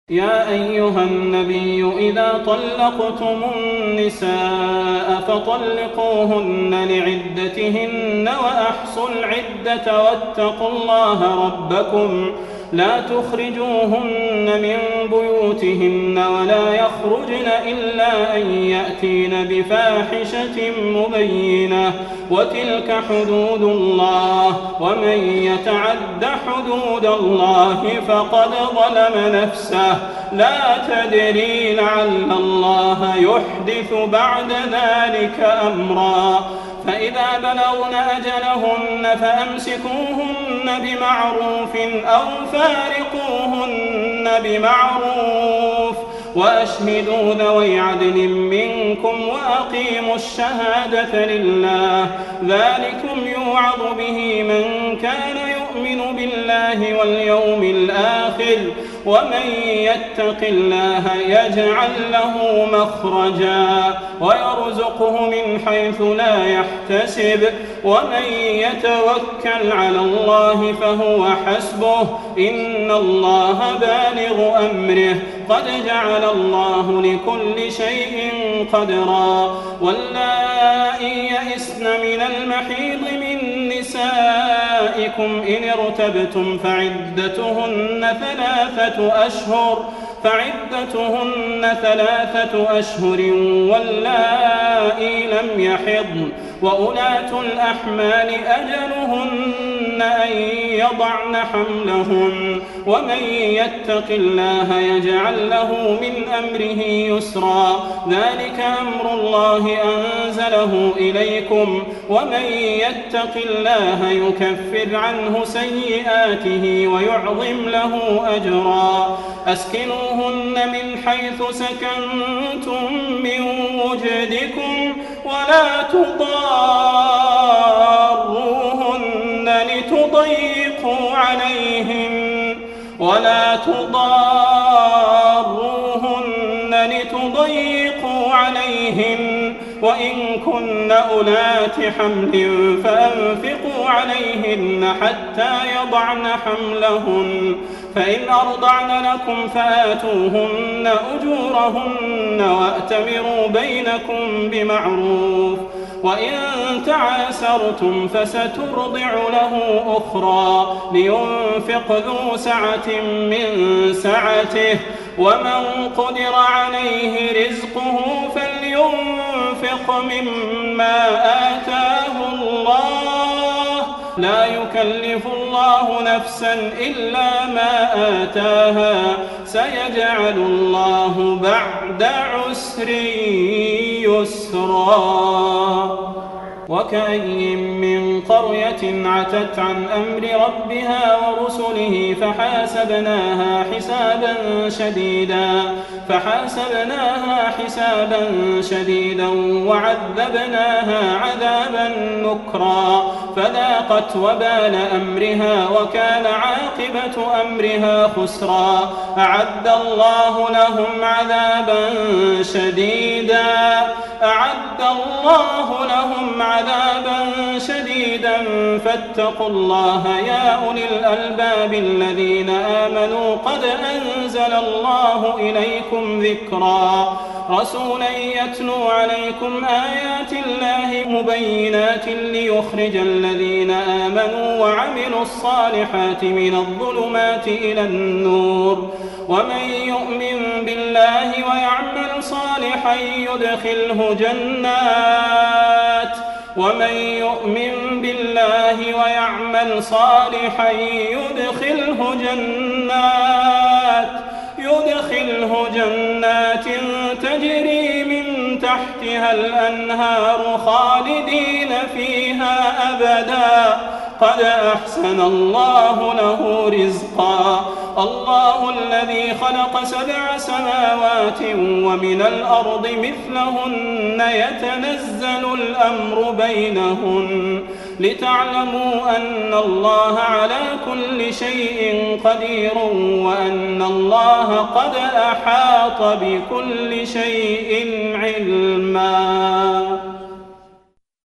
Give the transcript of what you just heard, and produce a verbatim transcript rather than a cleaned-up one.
يا أيها النبي إذا طلقتم النساء فطلقوهن لعدتهن وأحصوا العدة واتقوا الله ربكم لا تخرجوهن من بيوتهن ولا يخرجن إلا أن يأتين بفاحشة مبينة وتلك حدود الله ومن يتعد حدود الله فقد ظلم نفسه لا تدري لعل الله يحدث بعد ذلك أمرا فإذا بلغن أجلهن فأمسكوهن بمعروف أو فارقوهن بمعروف وأشهدوا ذوي عدل منكم وأقيموا الشهادة لله ذلكم يوعظ به من كان يؤمن بالله واليوم الآخر ومن يتق الله يجعل له مخرجا ويرزقه من حيث لا يحتسب ومن يتوكل على الله فهو حسبه إن الله بالغ أمره قد جعل الله لكل شيء قدرا واللائي يئسن من المحيض من نسائكم إن ارتبتم فعدتهن ثلاثة أشهر فعدتهن ثلاثة أشهر واللائي لم يحضن وأولاة الأحمال أجلهن أن يضعن حملهن ومن يتق الله يجعل له من أمره يسرا ذلك أمر الله أنزله إليكم ومن يتق الله يكفر عنه سيئاته ويعظم له أجرا أسكنوهن من حيث سكنتم من وجدكم ولا تضاروهن لتضيقوا عليهن ولا تضاروهن لتضيقوا عليهن وإن كن أولات حمل فأنفقوا عليهن حتى يضعن حملهن فإن أرضعن لكم فآتوهن أجورهن وأتمروا بينكم بمعروف وإن تعاسرتم فسترضع له أخرى لينفق ذو سعة من سعته ومن قدر عليه رزقه فلينفق مما آتاه الله لا يكلف الله نفسا إلا ما آتاها سيجعل الله بعد عسر يسرا وكأي من قرية عتت عن أمر ربها ورسله فحاسبناها حسابا شديدا فحاسبناها حسابا شديدا وعذبناها عذابا نكرا فذاقت وبال أمرها وكان عاقبة أمرها خسرا أعد الله لهم عذابا شديدا أعد الله لهم عذابا شديدا فاتقوا الله يا أولي الألباب الذين آمنوا قد أنزل الله إليكم ذكرا رسولا يتلو عليكم آيات الله مبينات ليخرج الذين آمنوا وعملوا الصالحات من الظلمات إلى النور ومن يؤمن بالله ويعمل صالحا يدخله جنات ومن يؤمن بالله ويعمل صالحا يدخله جنات يدخله جنات تجري من تحتها الأنهار خالدين فيها أبدا قد أحسن الله له رزقا الله الذي خلق سبع سماوات ومن الأرض مثلهن يتنزل الأمر بينهن لتعلموا أن الله على كل شيء قدير وأن الله قد أحاط بكل شيء علما.